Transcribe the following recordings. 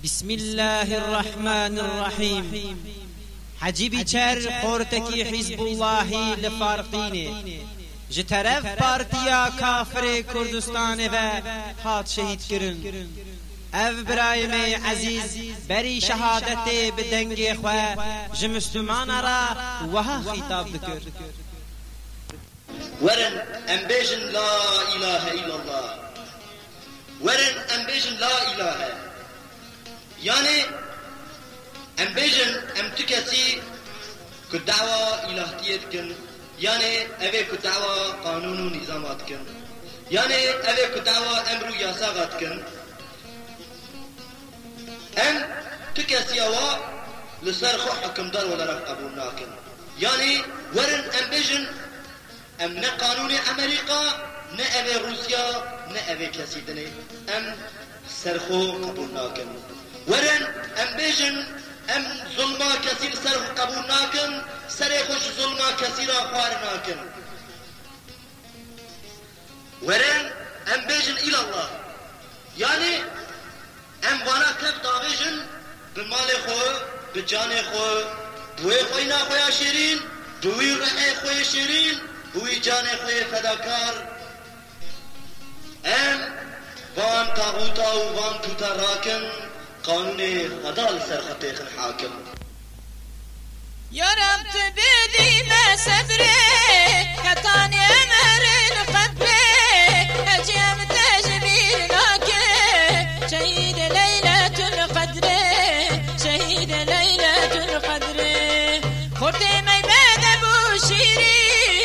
بسم الله الرحمن الرحيم. حجيبي چر خورتكي حزب الله لفارقينه جترف بارتيا كافر كردستان و هات شهيد كرن. اف برايم عزيز بري شهادت بدنگ خواه جمسلمان را وها خطاب ذكر. ورن أنبيجن لا إله إلا الله، ورن أنبيجن لا إله، يعني أنبيجن أم تكسي كدعوة إلهيتكن، يعني أبي كدعوة قانون ونظاماتكن، يعني أبي كدعوة أمر وياساغاتكن، أم تكسي أوا لسرخو حكم دار ولا رفع أبوناكن، يعني ورن أنبيجن ام نه قانون امریکا نه اوی روسیا نه اوی کسی دنی ام سرخو قبول ناکن. ورن ام بیجن ام ظلما کسی سرخو قبول ناکن، سرخوش ظلما کسی را خوار ناکن. ورن ام بیجن الى الله، یعنی ام وانا کف داویجن بمال خو بجان خو بوی خوی ناخویا شیرین بوی رعی خوی شیرین بوی جان خوی فداکار ام وان تاغوتا و وان توتا راکن قانون خدا لسر خطیخ الحاکم. يا رب تبدي ما صبري كتاني امر القبري اجيم تجبير لك شهيد ليلة القدر، شهيد ليلة القدر خورتي ما يبان ابو شيري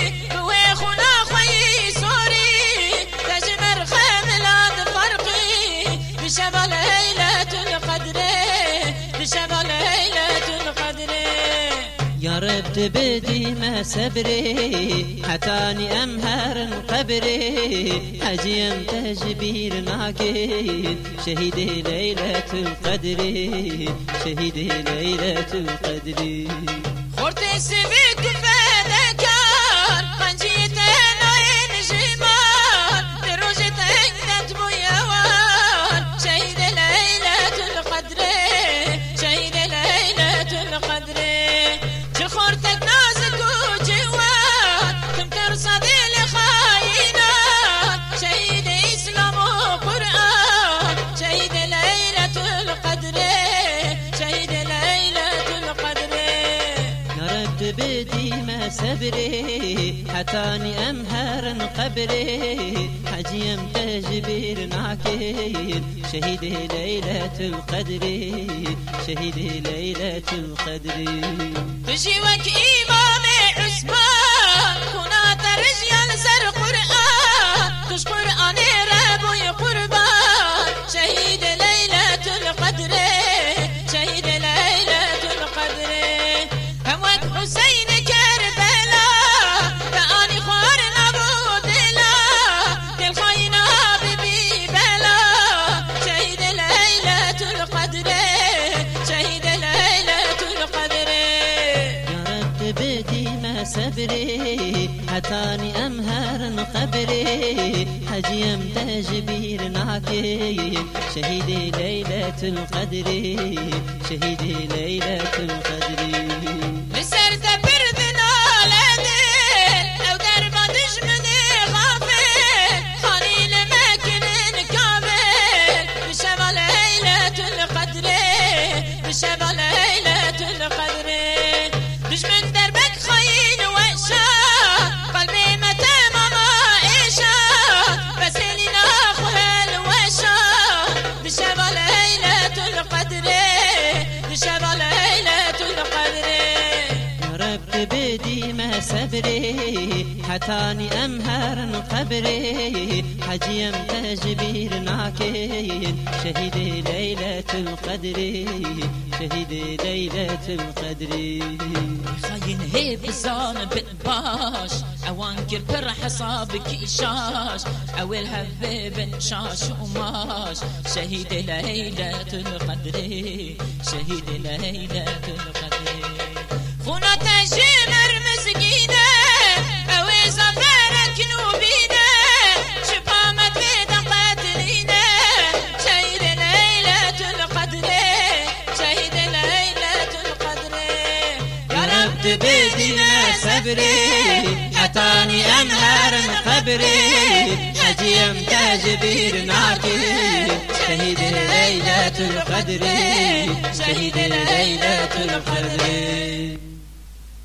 بشبه ليلة القدر، بشبه ليلة القدر. يا رب تبدي ما صبري حتاني أمهر قبري حجيم تجبير ناكي شهيدي ليلة القدر، شهيدي ليلة القدر خورتي سبيك فدكار قنجيت ناين جمال دروجت عندت بيوان شهيد ليلة القدر، شهيد ليلة القدر خورتك نازك وجوان كم ترصد الخاينات شهيد إسلام وقرآن شهيد ليلة القدر، شهيد ليلة القدر. يا رب تبدي ما صبري حتاني أمهر قبري حجيم تجبير ناكير شهيد ليلة القدر، شهيد ليلة القدر. تجيوك إمام عثمان كنا ترجيال سر قرآن تش قرآن ربوي قربان شهيد ليلة القدر، شهيد ليلة القدر. همك حسين كربلاء تاني خوار نبودلا تلخينا ببي بلا شهيد ليلة القدر، شهيد ليلة القدر. بدي ما صبري حتاني أمهر قبري حجيم تجبير ناكي شهيدي ليلة القدر، شهيدي ليلة القدر. مسر تبردنا لدين أو درب دجمني غافل خليل ماكن كامل بشبه ليلة القدر، بشبه ليلة القدر. دجمن دربك خاين وإشاء قلبي متى ماما إشاء بس اللي ناخذ الوشاء بشبه ليلة القدر، بشبه ليلة القدر. يا رب تبدي ما صبري حتاني أمهر قبري حجيم تجبير ناكي شهيد ليلة القدر، شهيد ليلة القدر. خاين هي بزان بنباش اوانكر بر حسابك إشاش أول هبب شاش وماش شهيد ليلة القدر، شهيد ليلة القدر. خونا تجمر مسكينة أوي زفرك نوبينة شفامة بيت قاتلينة شهيد ليلة القدر، جربت بدينا صبري حتاني أمهر قبري حجيم تجبير ناكي شهيد ليلة القدر شهيد ليلة القدر